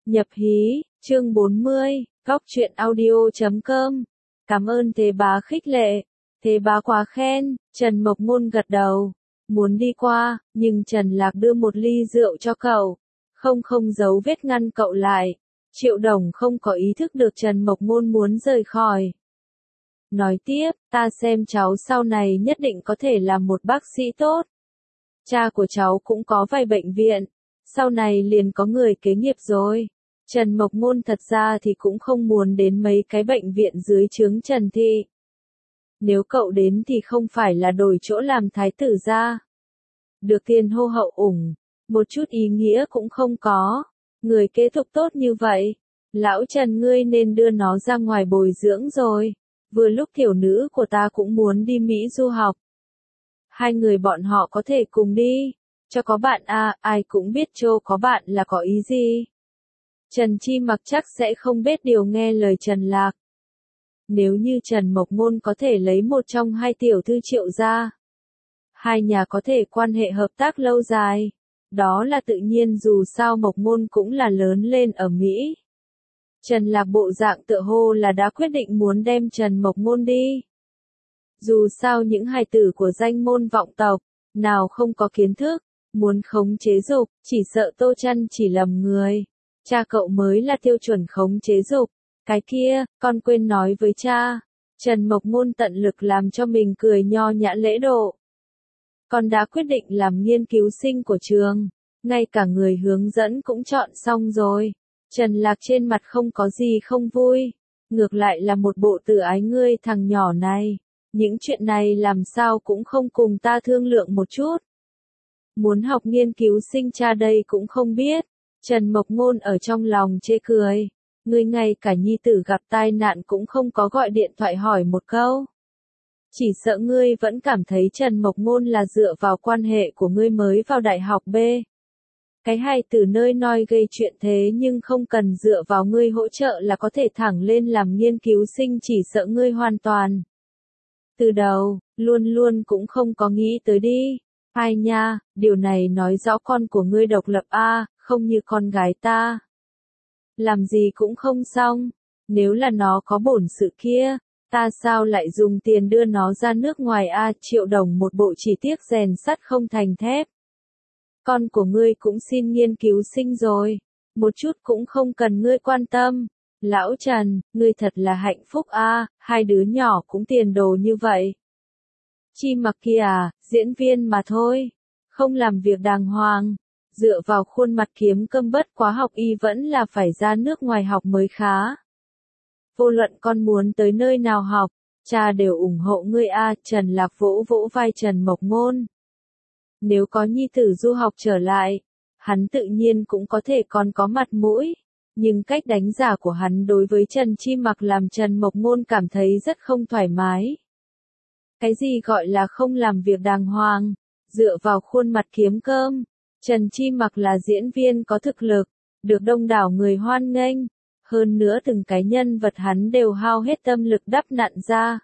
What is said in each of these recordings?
Nhập hí, chương 40, góc truyện audio.com. Cảm ơn Thế Bá khích lệ. Thế Bá quá khen, Trần Mộc Ngôn gật đầu. Muốn đi qua, nhưng Trần Lạc đưa một ly rượu cho cậu. Không giấu vết ngăn cậu lại. Triệu Đồng không có ý thức được Trần Mộc Ngôn muốn rời khỏi. Nói tiếp, ta xem cháu sau này nhất định có thể làm một bác sĩ tốt. Cha của cháu cũng có vài bệnh viện. Sau này liền có người kế nghiệp rồi. Trần Mộc Ngôn thật ra thì cũng không muốn đến mấy cái bệnh viện dưới trướng Trần Thị. Nếu cậu đến thì không phải là đổi chỗ làm thái tử ra. Được tiền hô hậu ủng, một chút ý nghĩa cũng không có. Người kế tục tốt như vậy, lão Trần ngươi nên đưa nó ra ngoài bồi dưỡng rồi. Vừa lúc tiểu nữ của ta cũng muốn đi Mỹ du học. Hai người bọn họ có thể cùng đi. Cho có bạn à, ai cũng biết Châu có bạn là có ý gì. Trần Chi Mặc chắc sẽ không biết điều nghe lời Trần Lạc. Nếu như Trần Mộc Ngôn có thể lấy một trong hai tiểu thư Triệu ra, hai nhà có thể quan hệ hợp tác lâu dài. Đó là tự nhiên, dù sao Mộc Ngôn cũng là lớn lên ở Mỹ. Trần Lạc bộ dạng tựa hồ là đã quyết định muốn đem Trần Mộc Ngôn đi. Dù sao những hài tử của danh môn vọng tộc, nào không có kiến thức, muốn khống chế dục, chỉ sợ Tô Trăn chỉ lầm người. Cha cậu mới là tiêu chuẩn khống chế dục. Cái kia, con quên nói với cha. Trần Mộc Ngôn tận lực làm cho mình cười nho nhã lễ độ. Con đã quyết định làm nghiên cứu sinh của trường. Ngay cả người hướng dẫn cũng chọn xong rồi. Trần Lạc trên mặt không có gì không vui. Ngược lại là một bộ tự ái ngươi thằng nhỏ này. Những chuyện này làm sao cũng không cùng ta thương lượng một chút. Muốn học nghiên cứu sinh cha đây cũng không biết. Trần Mộc Ngôn ở trong lòng chê cười. Ngươi ngay cả nhi tử gặp tai nạn cũng không có gọi điện thoại hỏi một câu. Chỉ sợ ngươi vẫn cảm thấy Trần Mộc Ngôn là dựa vào quan hệ của ngươi mới vào đại học B. Cái hài tử nơi noi gây chuyện thế nhưng không cần dựa vào ngươi hỗ trợ là có thể thẳng lên làm nghiên cứu sinh, chỉ sợ ngươi hoàn toàn. Từ đầu, luôn cũng không có nghĩ tới đi. Ai nha, điều này nói rõ con của ngươi độc lập a, không như con gái ta. Làm gì cũng không xong, nếu là nó có bổn sự kia, ta sao lại dùng tiền đưa nó ra nước ngoài a, Triệu Đồng một bộ chỉ tiếc rèn sắt không thành thép. Con của ngươi cũng xin nghiên cứu sinh rồi, một chút cũng không cần ngươi quan tâm. Lão Trần, ngươi thật là hạnh phúc a, hai đứa nhỏ cũng tiền đồ như vậy. Chi Mặc kia à, diễn viên mà thôi, không làm việc đàng hoàng, dựa vào khuôn mặt kiếm cơm, bất quá học y vẫn là phải ra nước ngoài học mới khá. Vô luận con muốn tới nơi nào học, cha đều ủng hộ ngươi a. Trần Lạc vỗ vỗ vai Trần Mộc Ngôn. Nếu có nhi tử du học trở lại, hắn tự nhiên cũng có thể còn có mặt mũi. Nhưng cách đánh giá của hắn đối với Trần Chi Mặc làm Trần Mộc Ngôn cảm thấy rất không thoải mái. Cái gì gọi là không làm việc đàng hoàng, dựa vào khuôn mặt kiếm cơm. Trần Chi Mặc là diễn viên có thực lực, được đông đảo người hoan nghênh. Hơn nữa từng cái nhân vật hắn đều hao hết tâm lực đắp nặn ra.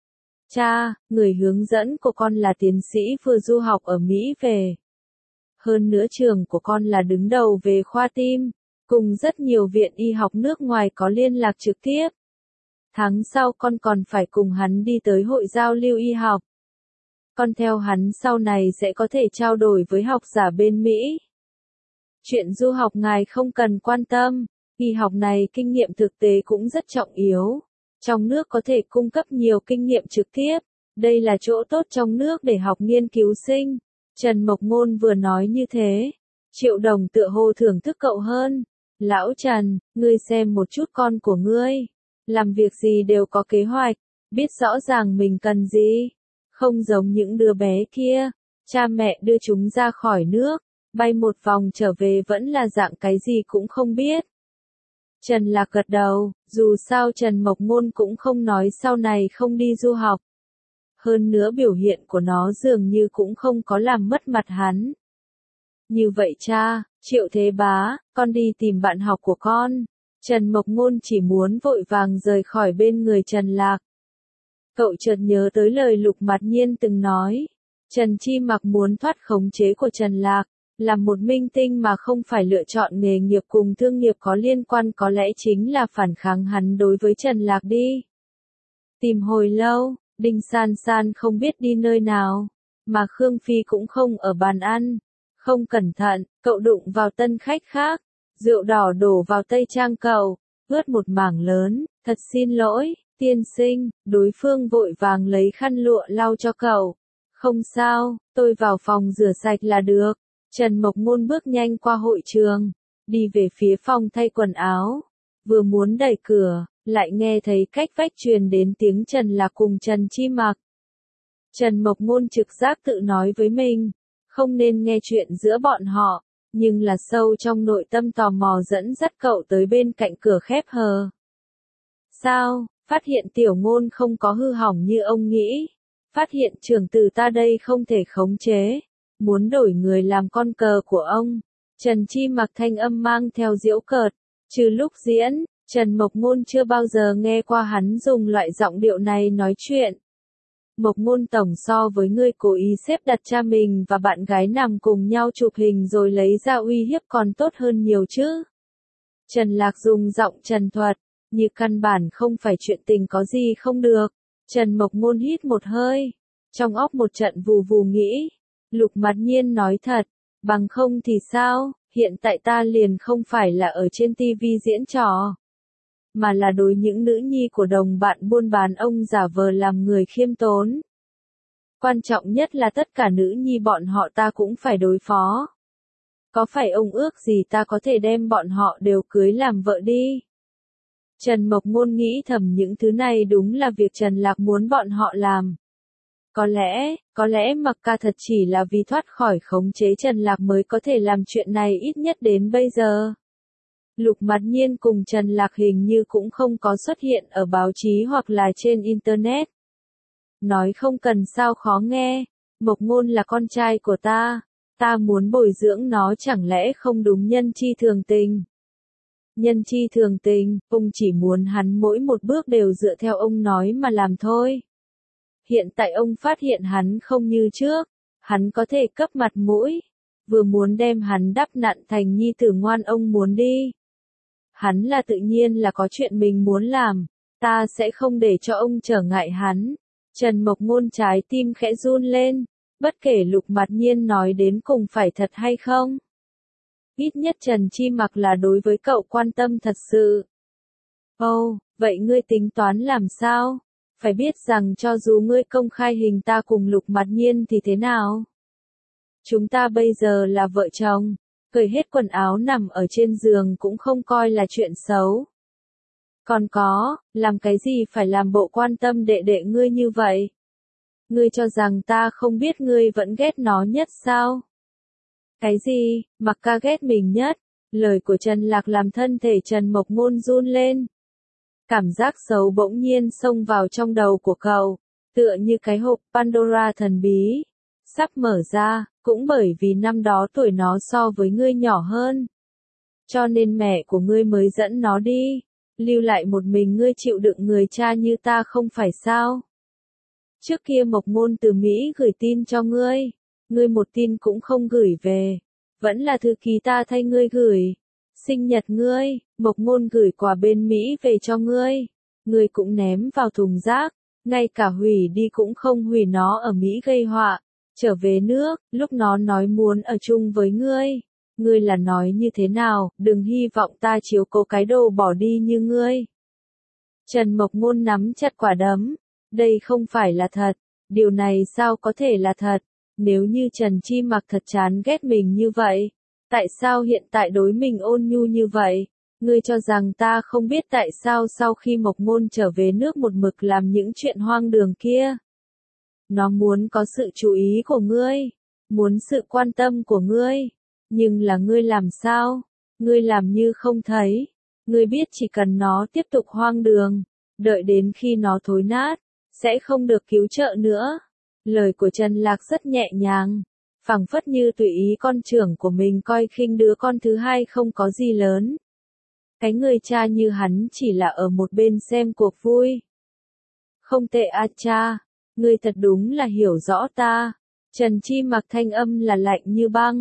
Cha, người hướng dẫn của con là tiến sĩ vừa du học ở Mỹ về. Hơn nữa trường của con là đứng đầu về khoa tim, cùng rất nhiều viện y học nước ngoài có liên lạc trực tiếp. Tháng sau con còn phải cùng hắn đi tới hội giao lưu y học. Con theo hắn sau này sẽ có thể trao đổi với học giả bên Mỹ. Chuyện du học ngài không cần quan tâm, y học này kinh nghiệm thực tế cũng rất trọng yếu. Trong nước có thể cung cấp nhiều kinh nghiệm trực tiếp, đây là chỗ tốt trong nước để học nghiên cứu sinh. Trần Mộc Ngôn vừa nói như thế, Triệu Đồng tựa hồ thưởng thức cậu hơn. Lão Trần, ngươi xem một chút con của ngươi, làm việc gì đều có kế hoạch, biết rõ ràng mình cần gì. Không giống những đứa bé kia, cha mẹ đưa chúng ra khỏi nước, bay một vòng trở về vẫn là dạng cái gì cũng không biết. Trần Lạc gật đầu, dù sao Trần Mộc Ngôn cũng không nói sau này không đi du học. Hơn nữa biểu hiện của nó dường như cũng không có làm mất mặt hắn. Như vậy cha, Triệu Thế Bá, con đi tìm bạn học của con. Trần Mộc Ngôn chỉ muốn vội vàng rời khỏi bên người Trần Lạc. Cậu chợt nhớ tới lời Lục Mạt Nhiên từng nói. Trần Chi Mặc muốn thoát khống chế của Trần Lạc, Làm một minh tinh mà không phải lựa chọn nghề nghiệp cùng thương nghiệp có liên quan có lẽ chính là phản kháng hắn đối với Trần Lạc đi. Tìm hồi lâu, Đinh San San không biết đi nơi nào, mà Khương Phi cũng không ở bàn ăn. Không cẩn thận, cậu đụng vào tân khách khác, rượu đỏ đổ vào tây trang cậu, ướt một mảng lớn, thật xin lỗi, tiên sinh, đối phương vội vàng lấy khăn lụa lau cho cậu. Không sao, tôi vào phòng rửa sạch là được. Trần Mộc Ngôn bước nhanh qua hội trường, đi về phía phòng thay quần áo, vừa muốn đẩy cửa, lại nghe thấy cách vách truyền đến tiếng Trần Lạc cùng Trần Chi Mặc. Trần Mộc Ngôn trực giác tự nói với mình, không nên nghe chuyện giữa bọn họ, nhưng là sâu trong nội tâm tò mò dẫn dắt cậu tới bên cạnh cửa khép hờ. Sao, phát hiện Tiểu Ngôn không có hư hỏng như ông nghĩ, phát hiện trưởng tử ta đây không thể khống chế, muốn đổi người làm con cờ của ông. Trần Chi Mặc thanh âm mang theo giễu cợt, trừ lúc diễn, Trần Mộc Ngôn chưa bao giờ nghe qua hắn dùng loại giọng điệu này nói chuyện. Mộc Ngôn tổng, so với ngươi cố ý xếp đặt cha mình và bạn gái nằm cùng nhau chụp hình rồi lấy ra uy hiếp còn tốt hơn nhiều chứ. Trần Lạc dùng giọng trần thuật, như căn bản không phải chuyện tình có gì không được. Trần Mộc Ngôn hít một hơi, trong óc một trận vù vù nghĩ. Lục Mạt Nhiên nói thật, bằng không thì sao, hiện tại ta liền không phải là ở trên TV diễn trò, mà là đối những nữ nhi của đồng bạn buôn bán ông giả vờ làm người khiêm tốn. Quan trọng nhất là tất cả nữ nhi bọn họ ta cũng phải đối phó. Có phải ông ước gì ta có thể đem bọn họ đều cưới làm vợ đi? Trần Mộc Ngôn nghĩ thầm những thứ này đúng là việc Trần Lạc muốn bọn họ làm. Có lẽ Mặc Ca thật chỉ là vì thoát khỏi khống chế Trần Lạc mới có thể làm chuyện này ít nhất đến bây giờ. Lục Mạt Nhiên cùng Trần Lạc hình như cũng không có xuất hiện ở báo chí hoặc là trên Internet. Nói không cần sao khó nghe, Mộc Ngôn là con trai của ta muốn bồi dưỡng nó chẳng lẽ không đúng nhân chi thường tình. Nhân chi thường tình, ông chỉ muốn hắn mỗi một bước đều dựa theo ông nói mà làm thôi. Hiện tại ông phát hiện hắn không như trước, hắn có thể cấp mặt mũi, vừa muốn đem hắn đắp nặn thành nhi tử ngoan ông muốn đi. Hắn là tự nhiên là có chuyện mình muốn làm, ta sẽ không để cho ông trở ngại hắn. Trần Mộc Ngôn trái tim khẽ run lên, bất kể Lục Mạt Nhiên nói đến cùng phải thật hay không. Ít nhất Trần Chi Mặc là đối với cậu quan tâm thật sự. Ồ, vậy ngươi tính toán làm sao? Phải biết rằng cho dù ngươi công khai hình ta cùng Lục Mạt Nhiên thì thế nào? Chúng ta bây giờ là vợ chồng, cởi hết quần áo nằm ở trên giường cũng không coi là chuyện xấu. Còn có, làm cái gì phải làm bộ quan tâm đệ đệ ngươi như vậy? Ngươi cho rằng ta không biết ngươi vẫn ghét nó nhất sao? Cái gì, Mặc Ca ghét mình nhất? Lời của Trần Lạc làm thân thể Trần Mộc Ngôn run lên. Cảm giác xấu bỗng nhiên xông vào trong đầu của cậu, tựa như cái hộp Pandora thần bí, sắp mở ra, cũng bởi vì năm đó tuổi nó so với ngươi nhỏ hơn. Cho nên mẹ của ngươi mới dẫn nó đi, lưu lại một mình ngươi chịu đựng người cha như ta không phải sao? Trước kia Mộc Ngôn từ Mỹ gửi tin cho ngươi một tin cũng không gửi về, vẫn là thư ký ta thay ngươi gửi. Sinh nhật ngươi, Mộc Ngôn gửi quà bên Mỹ về cho ngươi cũng ném vào thùng rác, ngay cả hủy đi cũng không hủy, nó ở Mỹ gây họa, trở về nước, lúc nó nói muốn ở chung với ngươi là nói như thế nào, đừng hy vọng ta chiếu cố cái đồ bỏ đi như ngươi. Trần Mộc Ngôn nắm chặt quả đấm, đây không phải là thật, điều này sao có thể là thật, nếu như Trần Chi Mặc thật chán ghét mình như vậy. Tại sao hiện tại đối mình ôn nhu như vậy? Ngươi cho rằng ta không biết tại sao sau khi Mộc Ngôn trở về nước một mực làm những chuyện hoang đường kia? Nó muốn có sự chú ý của ngươi, muốn sự quan tâm của ngươi, nhưng là ngươi làm sao? Ngươi làm như không thấy. Ngươi biết chỉ cần nó tiếp tục hoang đường, đợi đến khi nó thối nát, sẽ không được cứu trợ nữa. Lời của Trần Lạc rất nhẹ nhàng, phảng phất như tùy ý con trưởng của mình coi khinh đứa con thứ hai không có gì lớn. Cái người cha như hắn chỉ là ở một bên xem cuộc vui. Không tệ a cha, ngươi thật đúng là hiểu rõ ta. Trần Chi Mặc thanh âm là lạnh như băng,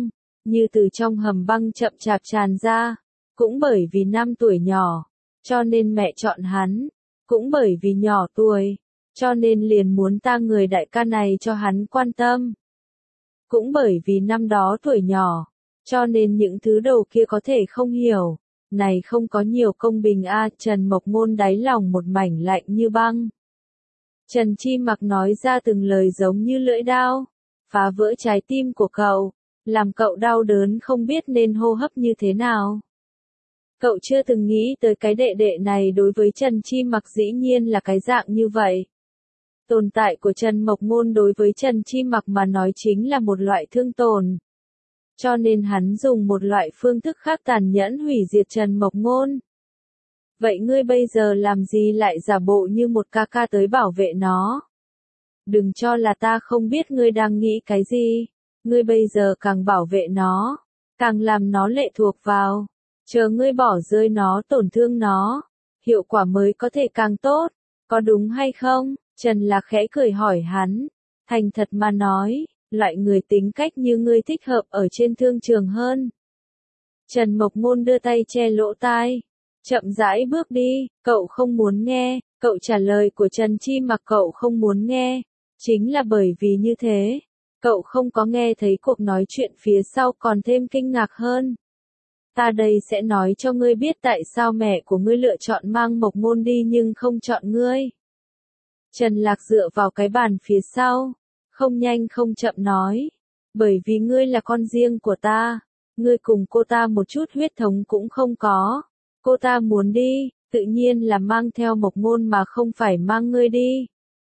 như từ trong hầm băng chậm chạp tràn ra. Cũng bởi vì năm tuổi nhỏ, cho nên mẹ chọn hắn. Cũng bởi vì nhỏ tuổi, cho nên liền muốn ta người đại ca này cho hắn quan tâm. Cũng bởi vì năm đó tuổi nhỏ, cho nên những thứ đầu kia có thể không hiểu. Này không có nhiều công bình a. Trần Mộc Ngôn đáy lòng một mảnh lạnh như băng. Trần Chi Mặc nói ra từng lời giống như lưỡi dao, phá vỡ trái tim của cậu, làm cậu đau đớn không biết nên hô hấp như thế nào. Cậu chưa từng nghĩ tới cái đệ đệ này đối với Trần Chi Mặc dĩ nhiên là cái dạng như vậy. Tồn tại của Trần Mộc Ngôn đối với Trần Chi Mặc mà nói chính là một loại thương tổn. Cho nên hắn dùng một loại phương thức khác tàn nhẫn hủy diệt Trần Mộc Ngôn. Vậy ngươi bây giờ làm gì lại giả bộ như một ca ca tới bảo vệ nó? Đừng cho là ta không biết ngươi đang nghĩ cái gì. Ngươi bây giờ càng bảo vệ nó, càng làm nó lệ thuộc vào. Chờ ngươi bỏ rơi nó, tổn thương nó, hiệu quả mới có thể càng tốt. Có đúng hay không? Trần Lạc khẽ cười hỏi hắn. Thành thật mà nói, loại người tính cách như ngươi thích hợp ở trên thương trường hơn. Trần Mộc Ngôn đưa tay che lỗ tai. Chậm rãi bước đi, cậu không muốn nghe. Cậu trả lời của Trần Chi Mặc cậu không muốn nghe. Chính là bởi vì như thế, cậu không có nghe thấy cuộc nói chuyện phía sau còn thêm kinh ngạc hơn. Ta đây sẽ nói cho ngươi biết tại sao mẹ của ngươi lựa chọn mang Mộc Ngôn đi nhưng không chọn ngươi. Trần Lạc dựa vào cái bàn phía sau, không nhanh không chậm nói. Bởi vì ngươi là con riêng của ta, ngươi cùng cô ta một chút huyết thống cũng không có. Cô ta muốn đi, tự nhiên là mang theo Mộc Ngôn mà không phải mang ngươi đi.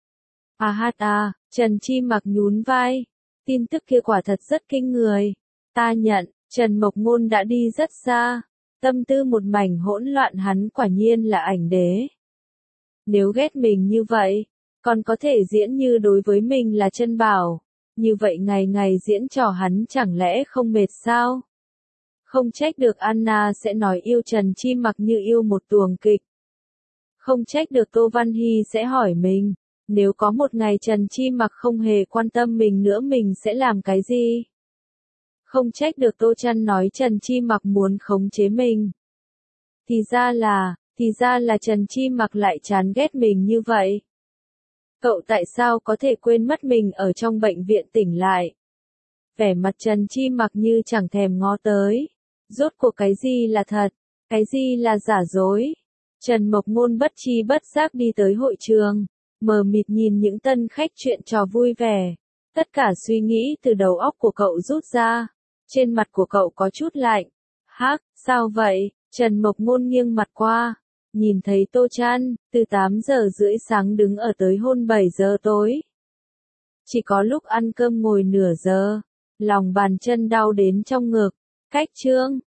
Trần Chi Mặc nhún vai. Tin tức kia quả thật rất kinh người. Ta nhận, Trần Mộc Ngôn đã đi rất xa. Tâm tư một mảnh hỗn loạn, hắn quả nhiên là ảnh đế. Nếu ghét mình như vậy, còn có thể diễn như đối với mình là chân bảo. Như vậy ngày ngày diễn trò hắn chẳng lẽ không mệt sao? Không trách được Anna sẽ nói yêu Trần Chi Mặc như yêu một tuồng kịch. Không trách được Tô Văn Hy sẽ hỏi mình. Nếu có một ngày Trần Chi Mặc không hề quan tâm mình nữa mình sẽ làm cái gì? Không trách được Tô Trăn nói Trần Chi Mặc muốn khống chế mình. Thì ra là Trần Chi Mặc lại chán ghét mình như vậy. Cậu tại sao có thể quên mất mình ở trong bệnh viện tỉnh lại? Vẻ mặt Trần Chi Mặc như chẳng thèm ngó tới. Rốt cuộc cái gì là thật? Cái gì là giả dối? Trần Mộc Ngôn bất tri bất giác đi tới hội trường. Mờ mịt nhìn những tân khách chuyện trò vui vẻ. Tất cả suy nghĩ từ đầu óc của cậu rút ra. Trên mặt của cậu có chút lạnh. Hắc, sao vậy? Trần Mộc Ngôn nghiêng mặt qua. Nhìn thấy Tô Trăn, từ 8 giờ rưỡi sáng đứng ở tới hơn 7 giờ tối. Chỉ có lúc ăn cơm ngồi nửa giờ. Lòng bàn chân đau đến trong ngực. Cách trương,